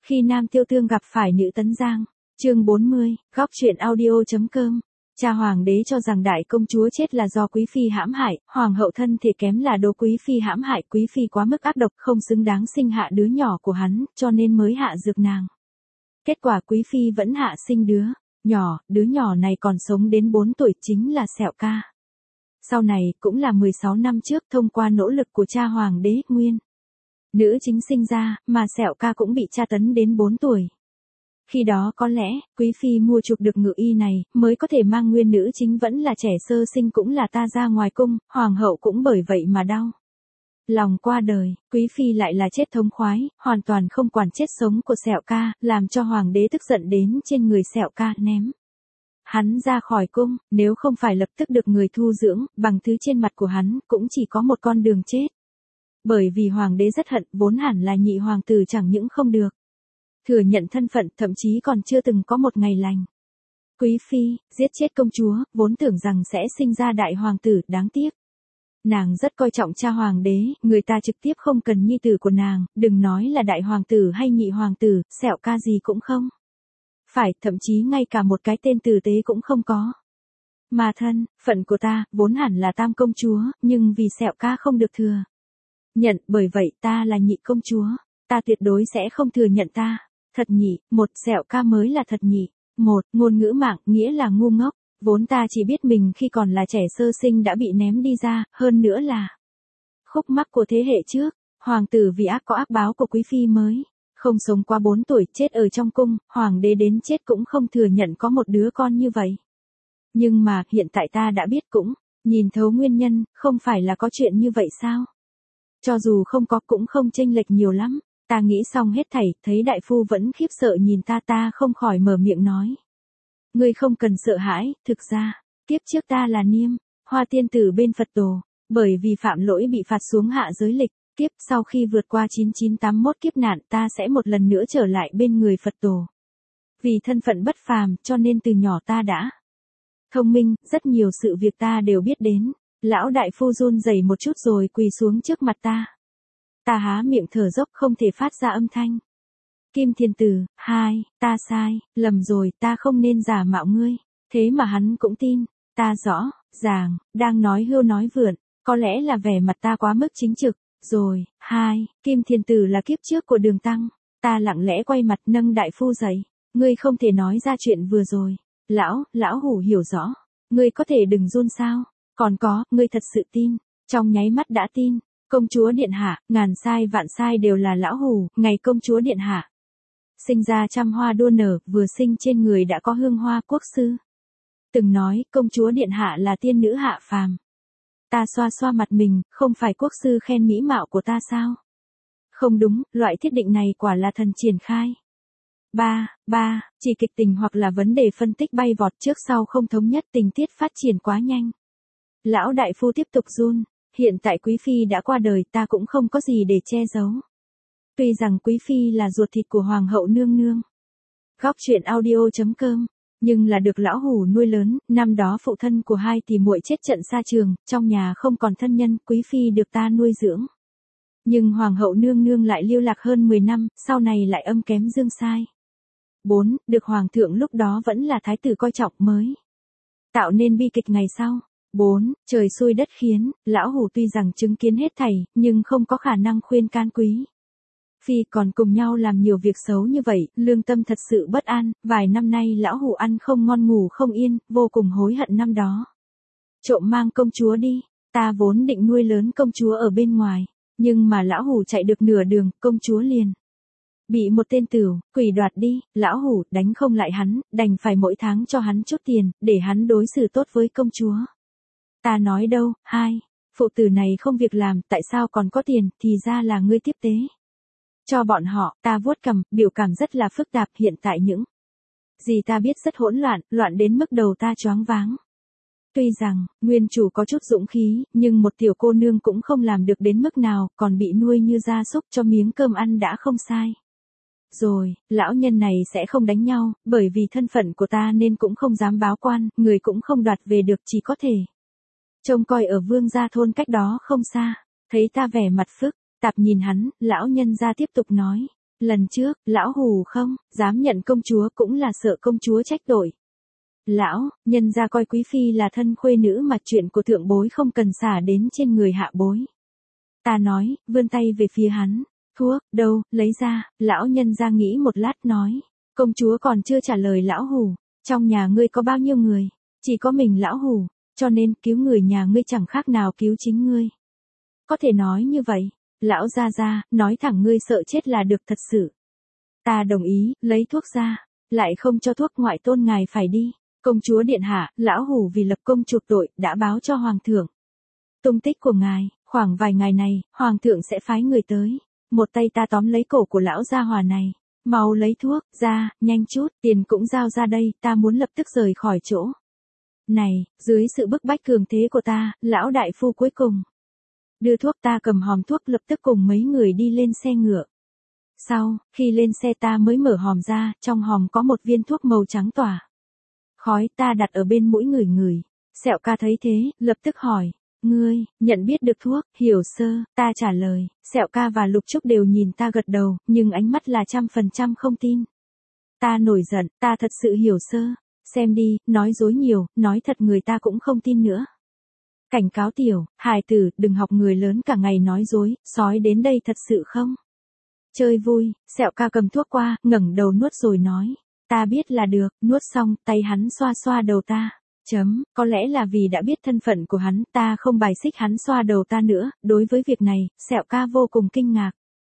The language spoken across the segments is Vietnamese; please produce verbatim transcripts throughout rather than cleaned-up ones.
Khi Nam Tiêu Tương gặp phải nữ Tấn Giang. Chương bốn mươi, góc truyện audio.com. Cha hoàng đế cho rằng đại công chúa chết là do quý phi hãm hại, hoàng hậu thân thể kém là đố quý phi hãm hại, quý phi quá mức ác độc, không xứng đáng sinh hạ đứa nhỏ của hắn, cho nên mới hạ dược nàng. Kết quả quý phi vẫn hạ sinh đứa nhỏ, đứa nhỏ này còn sống đến bốn tuổi, chính là Sẹo Ca. Sau này, cũng là mười sáu năm trước, thông qua nỗ lực của cha hoàng đế, Nguyên nữ chính sinh ra, mà Sẹo Ca cũng bị tra tấn đến bốn tuổi. Khi đó có lẽ, quý phi mua chuộc được ngự y này, mới có thể mang nguyên nữ chính vẫn là trẻ sơ sinh cũng là ta ra ngoài cung, hoàng hậu cũng bởi vậy mà đau lòng qua đời, quý phi lại là chết thống khoái, hoàn toàn không quản chết sống của Sẹo Ca, làm cho hoàng đế tức giận đến trên người Sẹo Ca ném hắn ra khỏi cung, nếu không phải lập tức được người thu dưỡng, bằng thứ trên mặt của hắn, cũng chỉ có một con đường chết. Bởi vì hoàng đế rất hận, vốn hẳn là nhị hoàng tử chẳng những không được thừa nhận thân phận, thậm chí còn chưa từng có một ngày lành. Quý phi, giết chết công chúa, vốn tưởng rằng sẽ sinh ra đại hoàng tử, đáng tiếc. Nàng rất coi trọng cha hoàng đế, người ta trực tiếp không cần nhi tử của nàng, đừng nói là đại hoàng tử hay nhị hoàng tử, Sẹo Ca gì cũng không. Phải, thậm chí ngay cả một cái tên tử tế cũng không có. Mà thân, phận của ta, vốn hẳn là tam công chúa, nhưng vì Sẹo Ca không được thừa nhận, bởi vậy ta là nhị công chúa, ta tuyệt đối sẽ không thừa nhận ta. Thật nhị, một, Sẹo Ca mới là thật nhị. Một, ngôn ngữ mạng, nghĩa là ngu ngốc. Vốn ta chỉ biết mình khi còn là trẻ sơ sinh đã bị ném đi ra, hơn nữa là khúc mắc của thế hệ trước. Hoàng tử vì ác có ác báo của quý phi mới không sống qua bốn tuổi, chết ở trong cung, hoàng đế đến chết cũng không thừa nhận có một đứa con như vậy. Nhưng mà, hiện tại ta đã biết cũng, nhìn thấu nguyên nhân, không phải là có chuyện như vậy sao? Cho dù không có cũng không chênh lệch nhiều lắm. Ta nghĩ xong hết thảy, thấy đại phu vẫn khiếp sợ nhìn ta ta không khỏi mở miệng nói. Ngươi không cần sợ hãi, thực ra, kiếp trước ta là Niêm, Hoa tiên tử bên Phật tổ, bởi vì phạm lỗi bị phạt xuống hạ giới lịch, kiếp sau khi vượt qua chín chín tám mốt kiếp nạn ta sẽ một lần nữa trở lại bên người Phật tổ. Vì thân phận bất phàm cho nên từ nhỏ ta đã thông minh, rất nhiều sự việc ta đều biết đến. Lão đại phu run rẩy một chút rồi quỳ xuống trước mặt ta. Ta há miệng thở dốc không thể phát ra âm thanh. Kim Thiên Tử, hai, ta sai, lầm rồi, ta không nên giả mạo ngươi. Thế mà hắn cũng tin, ta rõ ràng, đang nói hưu nói vượn, có lẽ là vẻ mặt ta quá mức chính trực. Rồi, hai, Kim Thiên Tử là kiếp trước của Đường Tăng. Ta lặng lẽ quay mặt nâng đại phu dậy. Ngươi không thể nói ra chuyện vừa rồi. Lão, lão hủ hiểu rõ. Ngươi có thể đừng run sao. Còn có, ngươi thật sự tin. Trong nháy mắt đã tin. Công chúa điện hạ, ngàn sai vạn sai đều là lão hủ, ngày công chúa điện hạ sinh ra trăm hoa đua nở, vừa sinh trên người đã có hương hoa, quốc sư từng nói, công chúa điện hạ là tiên nữ hạ phàm. Ta xoa xoa mặt mình, không phải quốc sư khen mỹ mạo của ta sao? Không đúng, loại thiết định này quả là thần triển khai. Ba, ba, chỉ kịch tình hoặc là vấn đề phân tích bay vọt trước sau không thống nhất, tình tiết phát triển quá nhanh. Lão đại phu tiếp tục run. Hiện tại quý phi đã qua đời, ta cũng không có gì để che giấu. Tuy rằng quý phi là ruột thịt của hoàng hậu nương nương. Góc truyện audio.com, nhưng là được lão hủ nuôi lớn, năm đó phụ thân của hai tỷ muội chết trận xa trường, trong nhà không còn thân nhân, quý phi được ta nuôi dưỡng. Nhưng hoàng hậu nương nương lại lưu lạc hơn mười năm, sau này lại âm kém dương sai. Bốn, được hoàng thượng lúc đó vẫn là thái tử coi trọng mới tạo nên bi kịch ngày sau. Bốn, trời xui đất khiến, lão hủ tuy rằng chứng kiến hết thảy, nhưng không có khả năng khuyên can quý phi còn cùng nhau làm nhiều việc xấu như vậy, lương tâm thật sự bất an, vài năm nay lão hủ ăn không ngon ngủ không yên, vô cùng hối hận năm đó. Trộm mang công chúa đi, ta vốn định nuôi lớn công chúa ở bên ngoài, nhưng mà lão hủ chạy được nửa đường, công chúa liền bị một tên tửu quỷ đoạt đi, lão hủ đánh không lại hắn, đành phải mỗi tháng cho hắn chút tiền, để hắn đối xử tốt với công chúa. Ta nói đâu, hai, phụ tử này không việc làm, tại sao còn có tiền, thì ra là ngươi tiếp tế cho bọn họ. Ta vuốt cằm, biểu cảm rất là phức tạp, hiện tại những gì ta biết rất hỗn loạn, loạn đến mức đầu ta choáng váng. Tuy rằng, nguyên chủ có chút dũng khí, nhưng một tiểu cô nương cũng không làm được đến mức nào, còn bị nuôi như gia súc cho miếng cơm ăn đã không sai. Rồi, lão nhân này sẽ không đánh nhau, bởi vì thân phận của ta nên cũng không dám báo quan, người cũng không đoạt về được, chỉ có thể trông coi ở Vương gia thôn cách đó không xa. Thấy ta vẻ mặt phức tạp nhìn hắn, lão nhân gia tiếp tục nói, Lần trước, lão hù không, dám nhận công chúa cũng là sợ công chúa trách tội. Lão, nhân ra coi quý phi là thân khuê nữ mà chuyện của thượng bối không cần xả đến trên người hạ bối. Ta nói, vươn tay về phía hắn. Thuốc, đâu, lấy ra, lão nhân ra nghĩ một lát nói. Công chúa còn chưa trả lời lão hù. Trong nhà ngươi có bao nhiêu người? Chỉ có mình lão hù, cho nên cứu người nhà ngươi chẳng khác nào cứu chính ngươi. Có thể nói như vậy. Lão gia gia, nói thẳng ngươi sợ chết là được thật sự. Ta đồng ý, lấy thuốc ra. Lại không cho thuốc ngoại tôn ngài phải đi. Công chúa điện hạ, lão hù vì lập công chuộc tội, đã báo cho hoàng thượng. Tung tích của ngài, khoảng vài ngày này, hoàng thượng sẽ phái người tới. Một tay ta tóm lấy cổ của lão gia hòa này. Mau lấy thuốc, ra, nhanh chút, tiền cũng giao ra đây, ta muốn lập tức rời khỏi chỗ. Này, dưới sự bức bách cường thế của ta, lão đại phu cuối cùng. Đưa thuốc ta cầm hòm thuốc lập tức cùng mấy người đi lên xe ngựa. Sau, khi lên xe ta mới mở hòm ra, trong hòm có một viên thuốc màu trắng tỏa. Khói ta đặt ở bên mũi người người. Sẹo ca thấy thế, lập tức hỏi. Ngươi, nhận biết được thuốc, hiểu sơ, ta trả lời. Sẹo ca và Lục Trúc đều nhìn ta gật đầu, nhưng ánh mắt là trăm phần trăm không tin. Ta nổi giận, ta thật sự hiểu sơ. Xem đi, nói dối nhiều, nói thật người ta cũng không tin nữa. Cảnh cáo tiểu, hài tử, đừng học người lớn cả ngày nói dối, sói đến đây thật sự không? Chơi vui, Sẹo ca cầm thuốc qua, ngẩng đầu nuốt rồi nói. Ta biết là được, nuốt xong, tay hắn xoa xoa đầu ta. Chấm, có lẽ là vì đã biết thân phận của hắn, ta không bài xích hắn xoa đầu ta nữa, đối với việc này, Sẹo ca vô cùng kinh ngạc.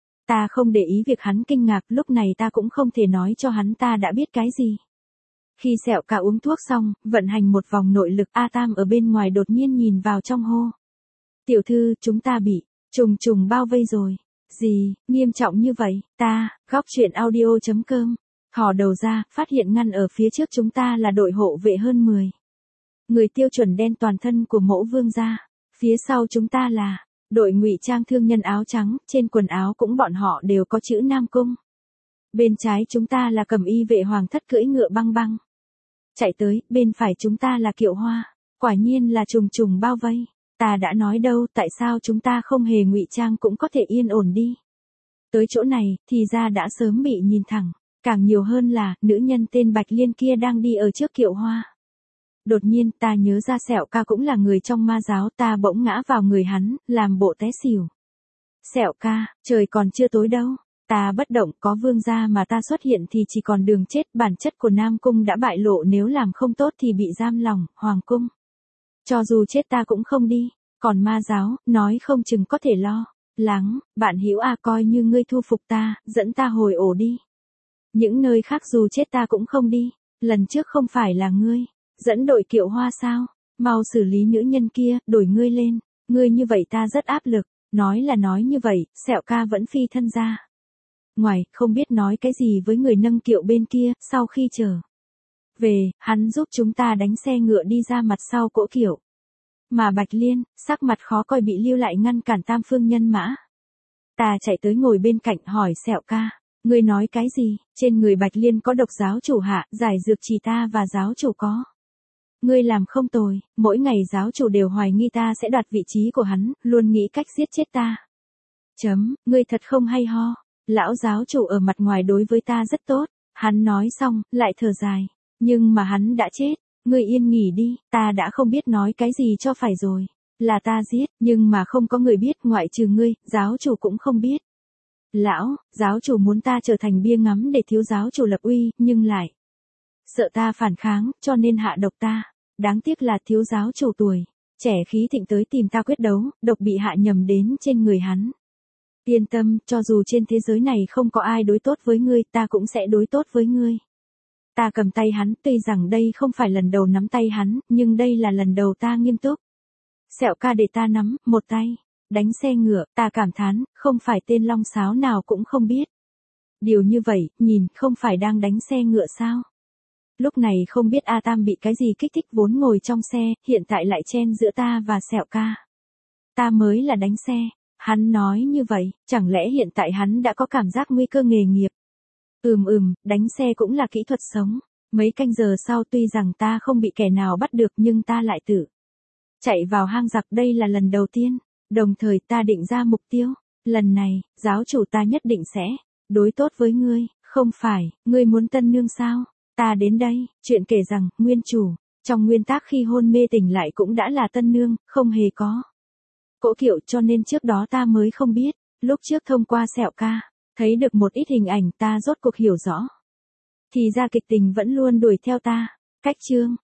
Ta không để ý việc hắn kinh ngạc, lúc này ta cũng không thể nói cho hắn ta đã biết cái gì. Khi Sẹo ca uống thuốc xong, vận hành một vòng nội lực, A Tam ở bên ngoài đột nhiên nhìn vào trong hô. Tiểu thư, chúng ta bị trùng trùng bao vây rồi. Gì, nghiêm trọng như vậy, ta, góc truyện audio chấm com. Thò đầu ra, phát hiện ngăn ở phía trước chúng ta là đội hộ vệ hơn mười. Người tiêu chuẩn đen toàn thân của mẫu vương gia. Phía sau chúng ta là đội ngụy trang thương nhân áo trắng, trên quần áo cũng bọn họ đều có chữ Nam Cung. Bên trái chúng ta là cẩm y vệ hoàng thất cưỡi ngựa băng băng. Chạy tới, bên phải chúng ta là Kiệu Hoa. Quả nhiên là trùng trùng bao vây. Ta đã nói đâu, tại sao chúng ta không hề ngụy trang cũng có thể yên ổn đi. Tới chỗ này, thì ra đã sớm bị nhìn thẳng. Càng nhiều hơn là, nữ nhân tên Bạch Liên kia đang đi ở trước Kiệu Hoa. Đột nhiên ta nhớ ra Sẹo ca cũng là người trong ma giáo, ta bỗng ngã vào người hắn, làm bộ té xỉu. Sẹo ca, trời còn chưa tối đâu. Ta bất động, có vương gia mà ta xuất hiện thì chỉ còn đường chết, bản chất của Nam Cung đã bại lộ, nếu làm không tốt thì bị giam lòng, hoàng cung. Cho dù chết ta cũng không đi, còn ma giáo, nói không chừng có thể lo. Lắng, bạn hữu a coi như ngươi thu phục ta, dẫn ta hồi ổ đi. Những nơi khác dù chết ta cũng không đi, lần trước không phải là ngươi, dẫn đội Kiệu Hoa sao, mau xử lý nữ nhân kia, đổi ngươi lên, ngươi như vậy ta rất áp lực, nói là nói như vậy, Sẹo ca vẫn phi thân ra. Ngoài, không biết nói cái gì với người nâng kiệu bên kia, sau khi trở về, hắn giúp chúng ta đánh xe ngựa đi ra mặt sau cỗ kiệu. Mà Bạch Liên, sắc mặt khó coi bị lưu lại ngăn cản tam phương nhân mã. Ta chạy tới ngồi bên cạnh hỏi Sẹo ca, ngươi nói cái gì, trên người Bạch Liên có độc giáo chủ hạ, giải dược chỉ ta và giáo chủ có. Ngươi làm không tồi, mỗi ngày giáo chủ đều hoài nghi ta sẽ đoạt vị trí của hắn, luôn nghĩ cách giết chết ta. Chấm, ngươi thật không hay ho, lão giáo chủ ở mặt ngoài đối với ta rất tốt, hắn nói xong, lại thở dài, nhưng mà hắn đã chết, ngươi yên nghỉ đi, ta đã không biết nói cái gì cho phải rồi, là ta giết, nhưng mà không có người biết ngoại trừ ngươi, giáo chủ cũng không biết. Lão, giáo chủ muốn ta trở thành bia ngắm để thiếu giáo chủ lập uy, nhưng lại sợ ta phản kháng, cho nên hạ độc ta. Đáng tiếc là thiếu giáo chủ tuổi trẻ khí thịnh tới tìm ta quyết đấu, độc bị hạ nhầm đến trên người hắn. Yên tâm, cho dù trên thế giới này không có ai đối tốt với ngươi, ta cũng sẽ đối tốt với ngươi. Ta cầm tay hắn, tuy rằng đây không phải lần đầu nắm tay hắn, nhưng đây là lần đầu ta nghiêm túc. Sẹo ca để ta nắm, một tay, đánh xe ngựa, ta cảm thán, không phải tên long sáo nào cũng không biết. Điều như vậy, nhìn, không phải đang đánh xe ngựa sao? Lúc này không biết A Tam bị cái gì kích thích vốn ngồi trong xe, hiện tại lại chen giữa ta và Sẹo ca. Ta mới là đánh xe, hắn nói như vậy, chẳng lẽ hiện tại hắn đã có cảm giác nguy cơ nghề nghiệp? Ừm ừm, đánh xe cũng là kỹ thuật sống. Mấy canh giờ sau tuy rằng ta không bị kẻ nào bắt được nhưng ta lại tự chạy vào hang giặc, đây là lần đầu tiên. Đồng thời ta định ra mục tiêu, lần này, giáo chủ ta nhất định sẽ đối tốt với ngươi, không phải, ngươi muốn tân nương sao? Ta đến đây, chuyện kể rằng, nguyên chủ, trong nguyên tắc khi hôn mê tỉnh lại cũng đã là tân nương, không hề có cỗ kiệu, cho nên trước đó ta mới không biết, lúc trước thông qua sẹo ca, thấy được một ít hình ảnh ta rốt cuộc hiểu rõ. Thì ra kịch tình vẫn luôn đuổi theo ta, cách chương.